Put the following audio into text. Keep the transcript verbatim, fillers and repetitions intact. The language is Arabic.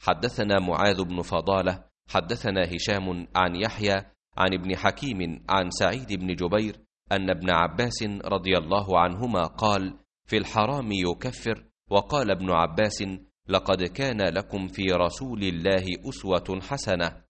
حدثنا معاذ بن فضالة حدثنا هشام عن يحيى عن ابن حكيم عن سعيد بن جبير أن ابن عباس رضي الله عنهما قال: في الحرام يكفر. وقال ابن عباس: لقد كان لكم في رسول الله أسوة حسنة.